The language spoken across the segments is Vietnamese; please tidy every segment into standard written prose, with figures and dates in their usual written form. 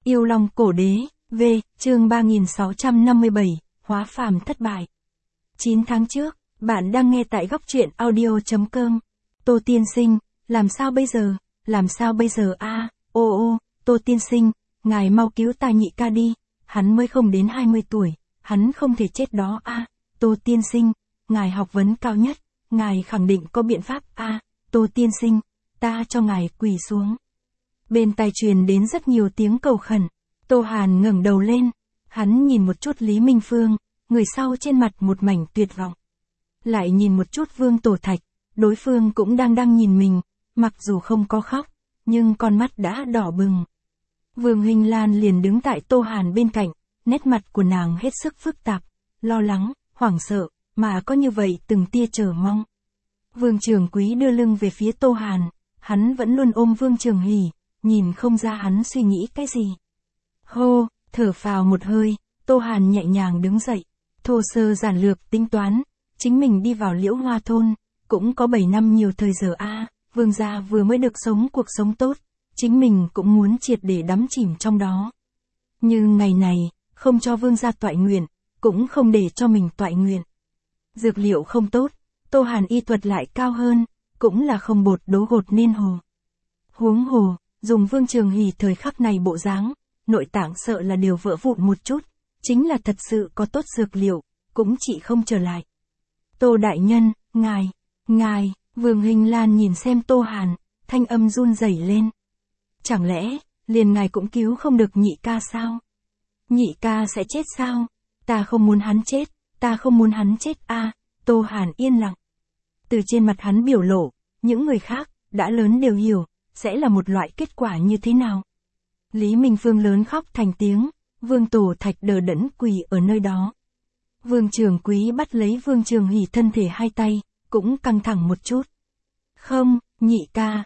Yêu Long Cổ Đế, V, chương 3657, hóa phàm thất bại. 9 tháng trước, bạn đang nghe tại góc truyện audio.com. Tô tiên sinh, làm sao bây giờ a? Ô, Tô tiên sinh, ngài mau cứu ta nhị ca đi, hắn mới không đến 20 tuổi, hắn không thể chết đó a. Tô tiên sinh, ngài học vấn cao nhất, ngài khẳng định có biện pháp a. Tô tiên sinh, ta cho ngài quỳ xuống. Bên tai truyền đến rất nhiều tiếng cầu khẩn. Tô Hàn ngẩng đầu lên, hắn nhìn một chút Lý Minh Phương, người sau trên mặt một mảnh tuyệt vọng. Lại nhìn một chút Vương Tổ Thạch, đối phương cũng đang nhìn mình, mặc dù không có khóc, nhưng con mắt đã đỏ bừng. Vương Hình Lan liền đứng tại Tô Hàn bên cạnh, nét mặt của nàng hết sức phức tạp, lo lắng, hoảng sợ, mà có như vậy từng tia chờ mong. Vương Trường Quý đưa lưng về phía Tô Hàn, hắn vẫn luôn ôm Vương Trường Hỉ, nhìn không ra hắn suy nghĩ cái gì. Hô, thở phào một hơi, Tô Hàn nhẹ nhàng đứng dậy, thô sơ giản lược tính toán, chính mình đi vào Liễu Hoa Thôn, cũng có 7 năm nhiều thời giờ a. Vương gia vừa mới được sống cuộc sống tốt, chính mình cũng muốn triệt để đắm chìm trong đó. Nhưng ngày này, không cho Vương gia toại nguyện, cũng không để cho mình toại nguyện. Dược liệu không tốt, Tô Hàn y thuật lại cao hơn, cũng là không bột đố gột nên hồ. Huống hồ, dùng Vương Trường Hỉ thời khắc này bộ dáng, nội tạng sợ là đều vỡ vụn một chút, chính là thật sự có tốt dược liệu, cũng chỉ không trở lại. Tô đại nhân, ngài, Vương Hình Lan nhìn xem Tô Hàn, thanh âm run rẩy lên. Chẳng lẽ, liền ngài cũng cứu không được nhị ca sao? Nhị ca sẽ chết sao? Ta không muốn hắn chết a. Tô Hàn yên lặng. Từ trên mặt hắn biểu lộ, những người khác, đã lớn đều hiểu, sẽ là một loại kết quả như thế nào. Lý Minh Phương lớn khóc thành tiếng, Vương Tổ Thạch đờ đẫn quỳ ở nơi đó. Vương Trường Quý bắt lấy Vương Trường Hỉ thân thể hai tay, cũng căng thẳng một chút. Không, nhị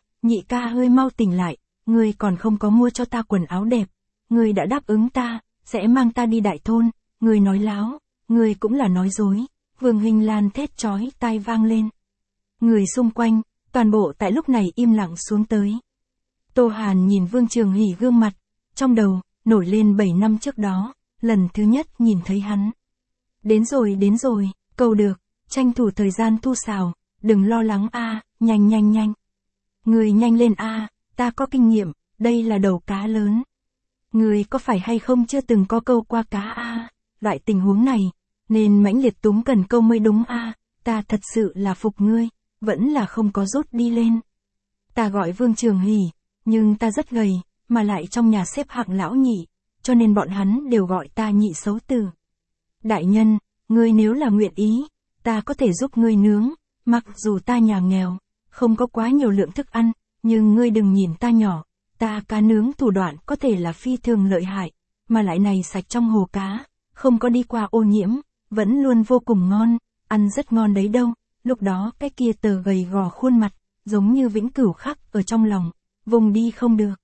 ca hơi mau tỉnh lại, ngươi còn không có mua cho ta quần áo đẹp, ngươi đã đáp ứng ta, sẽ mang ta đi đại thôn, ngươi nói láo, ngươi cũng là nói dối. Vương Hình Lan thét chói tai vang lên. Người xung quanh, toàn bộ tại lúc này im lặng xuống tới. Tô Hàn nhìn Vương Trường Hỉ gương mặt, trong đầu, nổi lên 7 năm trước đó, lần thứ nhất nhìn thấy hắn. Đến rồi, cầu được, tranh thủ thời gian thu xào, đừng lo lắng a, nhanh. Người nhanh lên a, ta có kinh nghiệm, đây là đầu cá lớn. Người có phải hay không chưa từng có câu qua cá a, loại tình huống này, nên mãnh liệt túm cần câu mới đúng a, ta thật sự là phục ngươi, vẫn là không có rút đi lên. Ta gọi Vương Trường Hỉ, nhưng ta rất gầy, mà lại trong nhà xếp hạng lão nhị, cho nên bọn hắn đều gọi ta nhị xấu tử. Đại nhân, ngươi nếu là nguyện ý, ta có thể giúp ngươi nướng, mặc dù ta nhà nghèo, không có quá nhiều lượng thức ăn, nhưng ngươi đừng nhìn ta nhỏ, ta cá nướng thủ đoạn có thể là phi thường lợi hại, mà lại này sạch trong hồ cá, không có đi qua ô nhiễm, vẫn luôn vô cùng ngon, ăn rất ngon đấy đâu. Lúc đó cái kia tờ gầy gò khuôn mặt, giống như vĩnh cửu khắc ở trong lòng, vùng đi không được.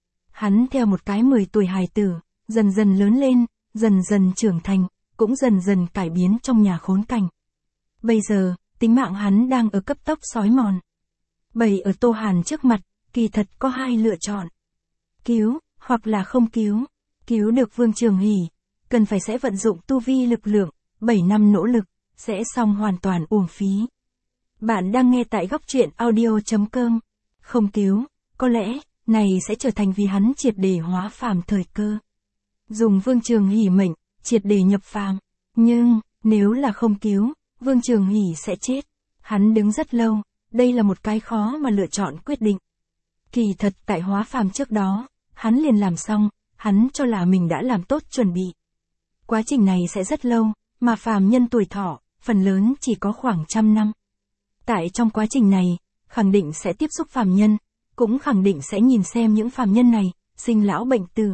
Hắn theo một cái 10 tuổi hài tử, dần dần lớn lên, dần dần trưởng thành, cũng dần dần cải biến trong nhà khốn cảnh. Bây giờ, tính mạng hắn đang ở cấp tốc xói mòn. Bày ở Tô Hàn trước mặt, kỳ thật có hai lựa chọn. Cứu, hoặc là không cứu. Cứu được Vương Trường Hỉ, cần phải sẽ vận dụng tu vi lực lượng, 7 năm nỗ lực, sẽ xong hoàn toàn uổng phí. Bạn đang nghe tại góc truyện audio.com. Không cứu, có lẽ, này sẽ trở thành vì hắn triệt để hóa phàm thời cơ. Dùng Vương Trường Hỉ mệnh, triệt để nhập phàm. Nhưng, nếu là không cứu, Vương Trường Hỉ sẽ chết. Hắn đứng rất lâu, đây là một cái khó mà lựa chọn quyết định. Kỳ thật tại hóa phàm trước đó, hắn liền làm xong, hắn cho là mình đã làm tốt chuẩn bị. Quá trình này sẽ rất lâu, mà phàm nhân tuổi thọ, phần lớn chỉ có khoảng 100 năm. Tại trong quá trình này, khẳng định sẽ tiếp xúc phàm nhân, cũng khẳng định sẽ nhìn xem những phàm nhân này, sinh lão bệnh tử.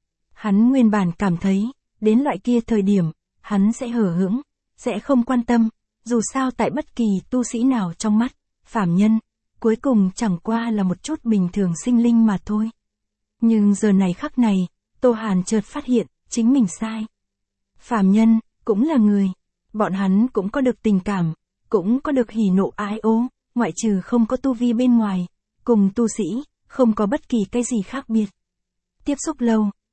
Hắn nguyên bản cảm thấy, đến loại kia thời điểm, hắn sẽ hờ hững, sẽ không quan tâm, dù sao tại bất kỳ tu sĩ nào trong mắt, phàm nhân, cuối cùng chẳng qua là một chút bình thường sinh linh mà thôi. Nhưng giờ này khắc này, Tô Hàn chợt phát hiện, chính mình sai. Phàm nhân, cũng là người, bọn hắn cũng có được tình cảm, cũng có được hỉ nộ ái ố, ngoại trừ không có tu vi bên ngoài, cùng tu sĩ, không có bất kỳ cái gì khác biệt. Tiếp xúc lâu,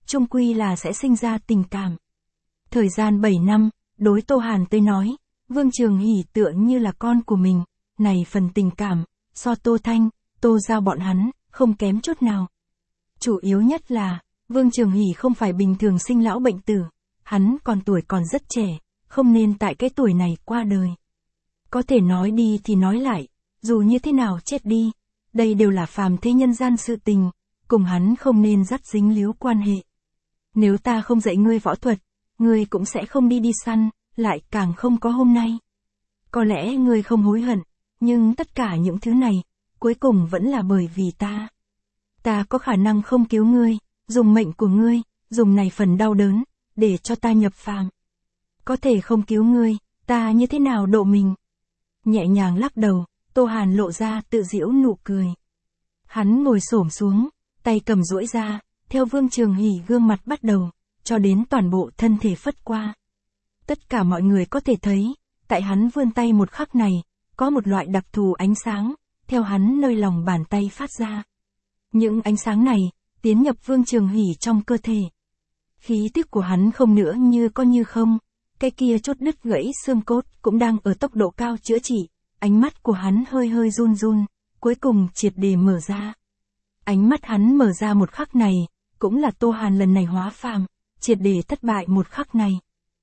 chung quy là sẽ sinh ra tình cảm. Thời gian 7 năm, đối Tô Hàn tới nói, Vương Trường Hỷ tựa như là con của mình, này phần tình cảm, so Tô Thanh, Tô Giao bọn hắn, không kém chút nào. Chủ yếu nhất là, Vương Trường Hỷ không phải bình thường sinh lão bệnh tử, hắn còn tuổi còn rất trẻ, không nên tại cái tuổi này qua đời. Có thể nói đi thì nói lại, dù như thế nào chết đi, đây đều là phàm thế nhân gian sự tình, cùng hắn không nên dắt dính líu quan hệ. Nếu ta không dạy ngươi võ thuật, ngươi cũng sẽ không đi săn, lại càng không có hôm nay. Có lẽ ngươi không hối hận, nhưng tất cả những thứ này, cuối cùng vẫn là bởi vì ta. Ta có khả năng không cứu ngươi, dùng mệnh của ngươi, dùng này phần đau đớn, để cho ta nhập phàm. Có thể không cứu ngươi, ta như thế nào độ mình? Nhẹ nhàng lắc đầu, Tô Hàn lộ ra tự giễu nụ cười. Hắn ngồi xổm xuống, tay cầm duỗi ra, theo Vương Trường Hỷ gương mặt bắt đầu, cho đến toàn bộ thân thể phất qua. Tất cả mọi người có thể thấy, tại hắn vươn tay một khắc này, có một loại đặc thù ánh sáng, theo hắn nơi lòng bàn tay phát ra. Những ánh sáng này, tiến nhập Vương Trường Hỷ trong cơ thể. Khí tức của hắn không nữa như có như không, cái kia chốt đứt gãy xương cốt cũng đang ở tốc độ cao chữa trị, ánh mắt của hắn hơi hơi run run, cuối cùng triệt để mở ra. Ánh mắt hắn mở ra một khắc này, cũng là Tô Hàn lần này hóa phàm, triệt để thất bại một khắc này.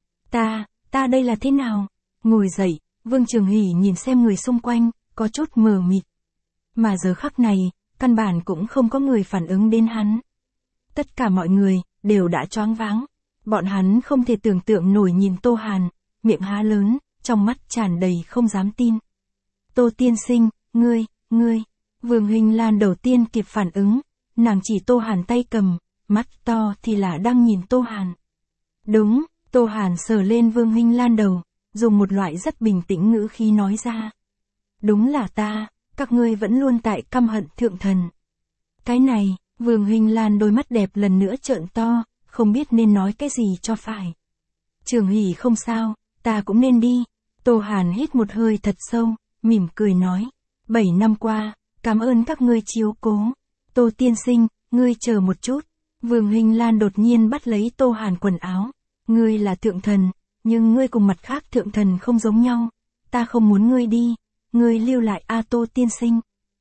Ta đây là thế nào? Ngồi dậy, Vương Trường Hỷ nhìn xem người xung quanh, có chút mờ mịt. Mà giờ khắc này, căn bản cũng không có người phản ứng đến hắn. Tất cả mọi người, đều đã choáng váng. Bọn hắn không thể tưởng tượng nổi nhìn Tô Hàn, miệng há lớn, trong mắt tràn đầy không dám tin. Tô tiên sinh, ngươi. Vương Hình Lan đầu tiên kịp phản ứng, nàng chỉ Tô Hàn tay cầm, mắt to thì là đang nhìn Tô Hàn. Đúng, Tô Hàn sờ lên Vương Hình Lan đầu, dùng một loại rất bình tĩnh ngữ khí nói ra. Đúng là ta, các ngươi vẫn luôn tại căm hận thượng thần. Cái này, Vương Hình Lan đôi mắt đẹp lần nữa trợn to, không biết nên nói cái gì cho phải. Trường Hỷ không sao, ta cũng nên đi. Tô Hàn hít một hơi thật sâu, mỉm cười nói. 7 năm qua, cảm ơn các ngươi chiếu cố. Tô tiên sinh, ngươi chờ một chút. Vương Hình Lan đột nhiên bắt lấy Tô Hàn quần áo. Ngươi là thượng thần, nhưng ngươi cùng mặt khác thượng thần không giống nhau. Ta không muốn ngươi đi, ngươi lưu lại Tô tiên sinh.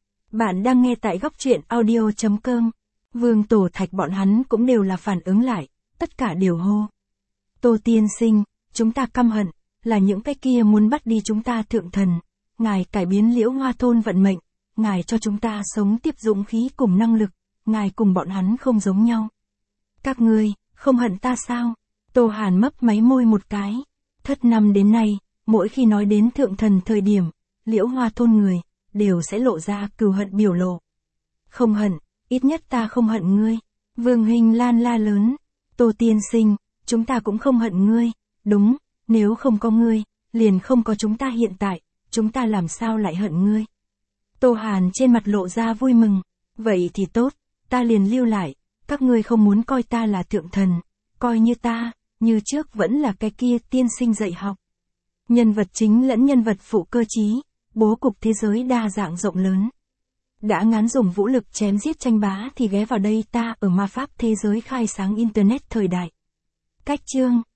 Bạn đang nghe tại góc truyện audio.com. Vương Tổ Thạch bọn hắn cũng đều là phản ứng lại, tất cả đều hô. Tô tiên sinh, chúng ta căm hận, là những cái kia muốn bắt đi chúng ta thượng thần. Ngài cải biến Liễu Hoa thôn vận mệnh, ngài cho chúng ta sống tiếp dũng khí cùng năng lực, ngài cùng bọn hắn không giống nhau. Các ngươi, không hận ta sao? Tô Hàn mấp máy môi một cái. Thất năm đến nay, mỗi khi nói đến thượng thần thời điểm, Liễu Hoa thôn người, đều sẽ lộ ra cừu hận biểu lộ. Không hận, ít nhất ta không hận ngươi. Vương Hình Lan la lớn. Tô tiên sinh, chúng ta cũng không hận ngươi. Đúng, nếu không có ngươi, liền không có chúng ta hiện tại, chúng ta làm sao lại hận ngươi. Tô Hàn trên mặt lộ ra vui mừng. Vậy thì tốt, ta liền lưu lại, các ngươi không muốn coi ta là thượng thần, coi như ta, như trước vẫn là cái kia tiên sinh dạy học. Nhân vật chính lẫn nhân vật phụ cơ trí, bố cục thế giới đa dạng rộng lớn. Đã ngán dùng vũ lực chém giết tranh bá thì ghé vào đây ta ở ma pháp thế giới khai sáng internet thời đại. Cách chương